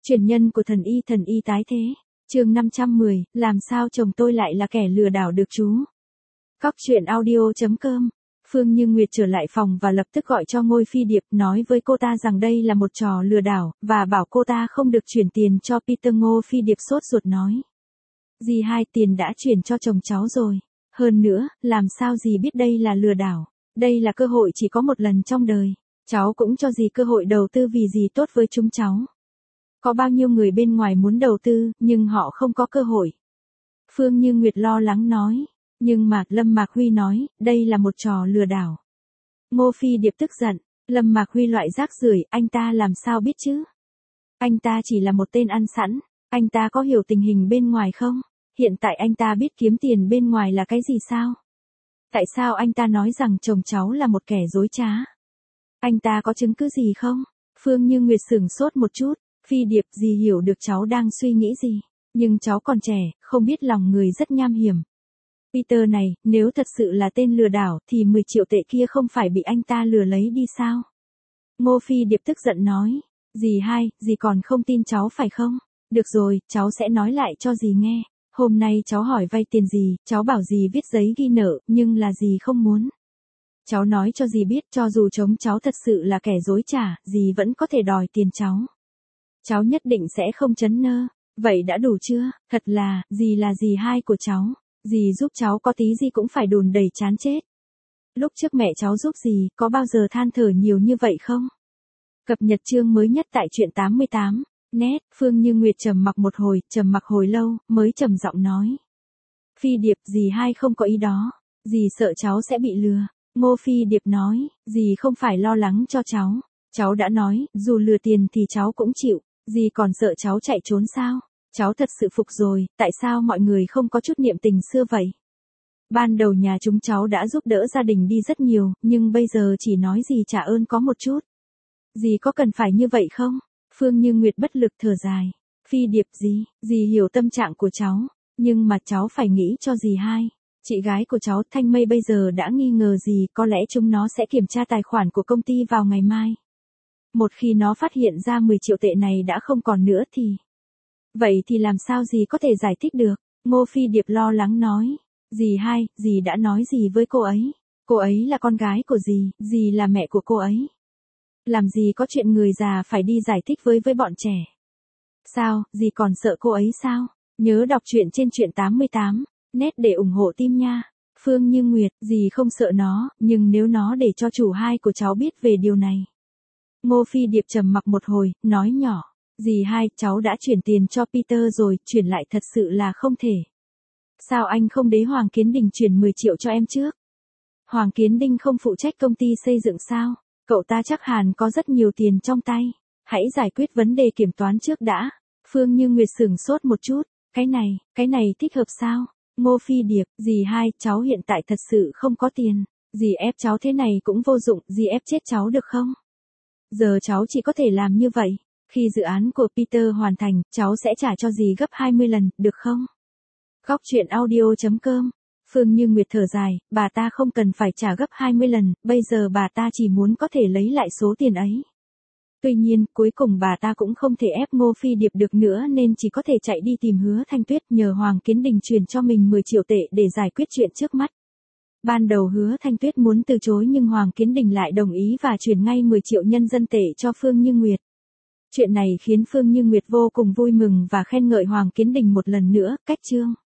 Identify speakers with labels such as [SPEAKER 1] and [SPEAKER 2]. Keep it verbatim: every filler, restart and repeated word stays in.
[SPEAKER 1] Truyền nhân của thần y thần y tái thế. Chương năm trăm mười, làm sao chồng tôi lại là kẻ lừa đảo được chú. Cóc truyện audio chấm com. Phương Như Nguyệt trở lại phòng và lập tức gọi cho Ngôi Phi Điệp, nói với cô ta rằng đây là một trò lừa đảo, và bảo cô ta không được chuyển tiền cho Peter. Ngô Phi Điệp sốt ruột nói. Dì hai, tiền đã chuyển cho chồng cháu rồi. Hơn nữa, làm sao dì biết đây là lừa đảo? Đây là cơ hội chỉ có một lần trong đời. Cháu cũng cho dì cơ hội đầu tư vì dì tốt với chúng cháu. Có bao nhiêu người bên ngoài muốn đầu tư, nhưng họ không có cơ hội. Phương Như Nguyệt lo lắng nói. Nhưng mà, Lâm Mạc Huy nói, đây là một trò lừa đảo. Ngô Phi Điệp tức giận. Lâm Mạc Huy loại rác rưởi, anh ta làm sao biết chứ? Anh ta chỉ là một tên ăn sẵn. Anh ta có hiểu tình hình bên ngoài không? Hiện tại anh ta biết kiếm tiền bên ngoài là cái gì sao? Tại sao anh ta nói rằng chồng cháu là một kẻ dối trá? Anh ta có chứng cứ gì không? Phương Như Nguyệt sửng sốt một chút. Phi Điệp, dì hiểu được cháu đang suy nghĩ gì. Nhưng cháu còn trẻ, không biết lòng người rất nham hiểm. Peter này, nếu thật sự là tên lừa đảo, thì mười triệu tệ kia không phải bị anh ta lừa lấy đi sao? Ngô Phi Điệp tức giận nói. Dì hai, dì còn không tin cháu phải không? Được rồi, cháu sẽ nói lại cho dì nghe. Hôm nay cháu hỏi vay tiền dì, cháu bảo dì viết giấy ghi nợ, nhưng là dì không muốn. Cháu nói cho dì biết, cho dù chồng cháu thật sự là kẻ dối trá, dì vẫn có thể đòi tiền cháu. Cháu nhất định sẽ không chấn nơ. Vậy đã đủ chưa? Thật là, dì là dì hai của cháu. Dì giúp cháu có tí gì cũng phải đùn đẩy chán chết. Lúc trước mẹ cháu giúp dì, có bao giờ than thở nhiều như vậy không? Cập nhật chương mới nhất tại truyện tám mươi tám. Nét, Phương Như Nguyệt trầm mặc một hồi, trầm mặc hồi lâu, mới trầm giọng nói. Phi Điệp, dì hai không có ý đó. Dì sợ cháu sẽ bị lừa. Ngô Phi Điệp nói, dì không phải lo lắng cho cháu. Cháu đã nói, dù lừa tiền thì cháu cũng chịu. Dì còn sợ cháu chạy trốn sao? Cháu thật sự phục rồi, tại sao mọi người không có chút niệm tình xưa vậy? Ban đầu nhà chúng cháu đã giúp đỡ gia đình đi rất nhiều, nhưng bây giờ chỉ nói gì trả ơn có một chút. Dì có cần phải như vậy không? Phương Như Nguyệt bất lực thở dài. Phi Điệp, dì, dì hiểu tâm trạng của cháu, nhưng mà cháu phải nghĩ cho dì hai. Chị gái của cháu Thanh Mây bây giờ đã nghi ngờ dì, có lẽ chúng nó sẽ kiểm tra tài khoản của công ty vào ngày mai. Một khi nó phát hiện ra mười triệu tệ này đã không còn nữa thì... Vậy thì làm sao dì có thể giải thích được? Ngô Phi Điệp lo lắng nói. Dì hai, dì đã nói gì với cô ấy? Cô ấy là con gái của dì, dì là mẹ của cô ấy. Làm gì có chuyện người già phải đi giải thích với với bọn trẻ. Sao, dì còn sợ cô ấy sao? Nhớ đọc truyện trên truyện tám mươi tám, nét để ủng hộ team nha. Phương Như Nguyệt, dì không sợ nó, nhưng nếu nó để cho chủ hai của cháu biết về điều này. Ngô Phi Điệp trầm mặc một hồi, nói nhỏ. Dì hai, cháu đã chuyển tiền cho Peter rồi, chuyển lại thật sự là không thể. Sao anh không đế Hoàng Kiến Đình chuyển mười triệu cho em trước? Hoàng Kiến Đình không phụ trách công ty xây dựng sao? Cậu ta chắc hẳn có rất nhiều tiền trong tay. Hãy giải quyết vấn đề kiểm toán trước đã. Phương Như Nguyệt sửng sốt một chút. Cái này, cái này thích hợp sao? Ngô Phi Điệp, dì hai, cháu hiện tại thật sự không có tiền. Dì ép cháu thế này cũng vô dụng, dì ép chết cháu được không? Giờ cháu chỉ có thể làm như vậy. Khi dự án của Peter hoàn thành, cháu sẽ trả cho dì gấp hai mươi lần, được không? Cóc truyện audio chấm com. Phương Như Nguyệt thở dài, bà ta không cần phải trả gấp hai mươi lần, bây giờ bà ta chỉ muốn có thể lấy lại số tiền ấy. Tuy nhiên, cuối cùng bà ta cũng không thể ép Ngô Phi Điệp được nữa nên chỉ có thể chạy đi tìm Hứa Thanh Tuyết nhờ Hoàng Kiến Đình chuyển cho mình mười triệu tệ để giải quyết chuyện trước mắt. Ban đầu Hứa Thanh Tuyết muốn từ chối nhưng Hoàng Kiến Đình lại đồng ý và chuyển ngay mười triệu nhân dân tệ cho Phương Như Nguyệt. Chuyện này khiến Phương Như Nguyệt vô cùng vui mừng và khen ngợi Hoàng Kiến Đình một lần nữa. Cách chương